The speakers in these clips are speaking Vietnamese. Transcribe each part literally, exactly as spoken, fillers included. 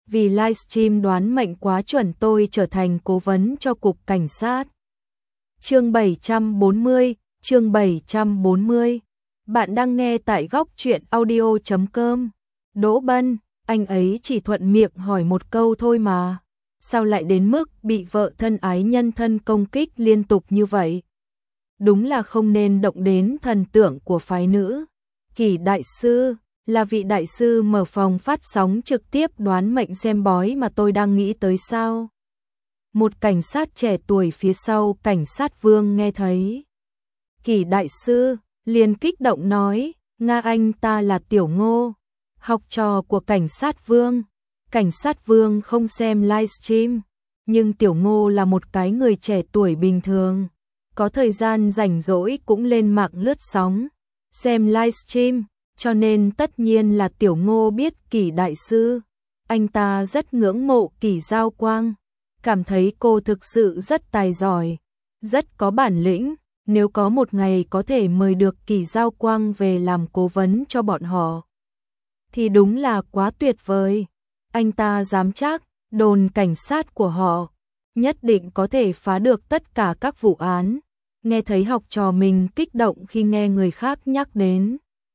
vì livestream đoán mệnh quá chuẩn tôi trở thành cố vấn cho cục cảnh sát. Chương bảy trăm bốn mươi, chương bảy trăm bốn mươi. Bạn đang nghe tại góc truyện audio chấm com. Đỗ Bân, anh ấy chỉ thuận miệng hỏi một câu thôi mà. Sao lại đến mức bị vợ thân ái nhân thân công kích liên tục như vậy? Đúng là không nên động đến thần tượng của phái nữ. Kỷ đại sư, là vị đại sư mở phòng phát sóng trực tiếp đoán mệnh xem bói mà tôi đang nghĩ tới sao? Một cảnh sát trẻ tuổi phía sau cảnh sát Vương nghe thấy. Kỷ đại sư liền kích động nói, Nga anh ta là Tiểu Ngô, học trò của cảnh sát Vương. Cảnh sát Vương không xem livestream, nhưng Tiểu Ngô là một cái người trẻ tuổi bình thường, có thời gian rảnh rỗi cũng lên mạng lướt sóng, xem livestream, cho nên tất nhiên là Tiểu Ngô biết Kỷ đại sư. Anh ta rất ngưỡng mộ Kỷ Giao Quang, cảm thấy cô thực sự rất tài giỏi, rất có bản lĩnh, nếu có một ngày có thể mời được Kỷ Giao Quang về làm cố vấn cho bọn họ thì đúng là quá tuyệt vời. Anh ta dám chắc, đồn cảnh sát của họ nhất định có thể phá được tất cả các vụ án. Nghe thấy học trò mình kích động khi nghe người khác nhắc đến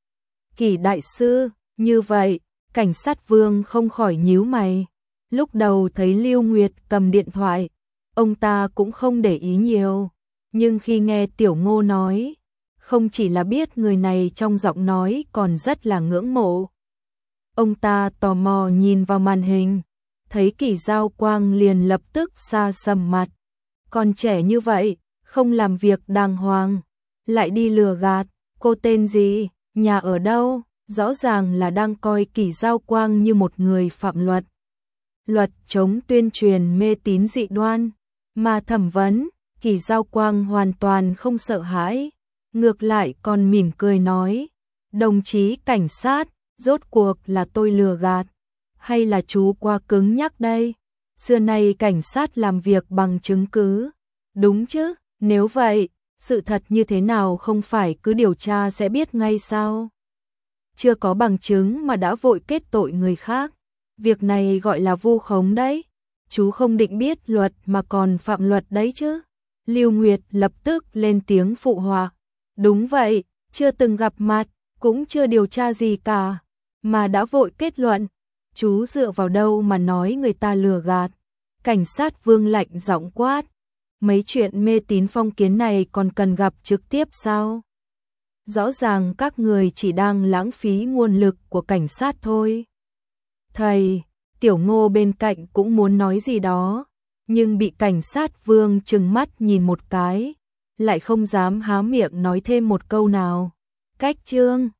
Kỷ đại sư, như vậy, cảnh sát Vương không khỏi nhíu mày. Lúc đầu thấy Lưu Nguyệt cầm điện thoại, ông ta cũng không để ý nhiều, nhưng khi nghe Tiểu Ngô nói, không chỉ là biết người này trong giọng nói còn rất là ngưỡng mộ. Ông ta tò mò nhìn vào màn hình, thấy Kỷ Giao Quang liền lập tức xa sầm mặt. Còn trẻ như vậy, không làm việc đàng hoàng, lại đi lừa gạt, cô tên gì, nhà ở đâu, rõ ràng là đang coi Kỷ Giao Quang như một người phạm luật. Luật chống tuyên truyền mê tín dị đoan, mà thẩm vấn, Kỷ Giao Quang hoàn toàn không sợ hãi, ngược lại còn mỉm cười nói, đồng chí cảnh sát, rốt cuộc là tôi lừa gạt, hay là chú quá cứng nhắc đây? Xưa nay cảnh sát làm việc bằng chứng cứ, đúng chứ? Nếu vậy, sự thật như thế nào không phải cứ điều tra sẽ biết ngay sao? Chưa có bằng chứng mà đã vội kết tội người khác, việc này gọi là vu khống đấy. Chú không định biết luật mà còn phạm luật đấy chứ? Lưu Nguyệt lập tức lên tiếng phụ họa. Đúng vậy, chưa từng gặp mặt, cũng chưa điều tra gì cả, mà đã vội kết luận. Chú dựa vào đâu mà nói người ta lừa gạt? Cảnh sát Vương lạnh giọng quát. Mấy chuyện mê tín phong kiến này còn cần gặp trực tiếp sao? Rõ ràng các người chỉ đang lãng phí nguồn lực của cảnh sát thôi. Thầy, Tiểu Ngô bên cạnh cũng muốn nói gì đó, nhưng bị cảnh sát Vương trừng mắt nhìn một cái, lại không dám há miệng nói thêm một câu nào. Cách chương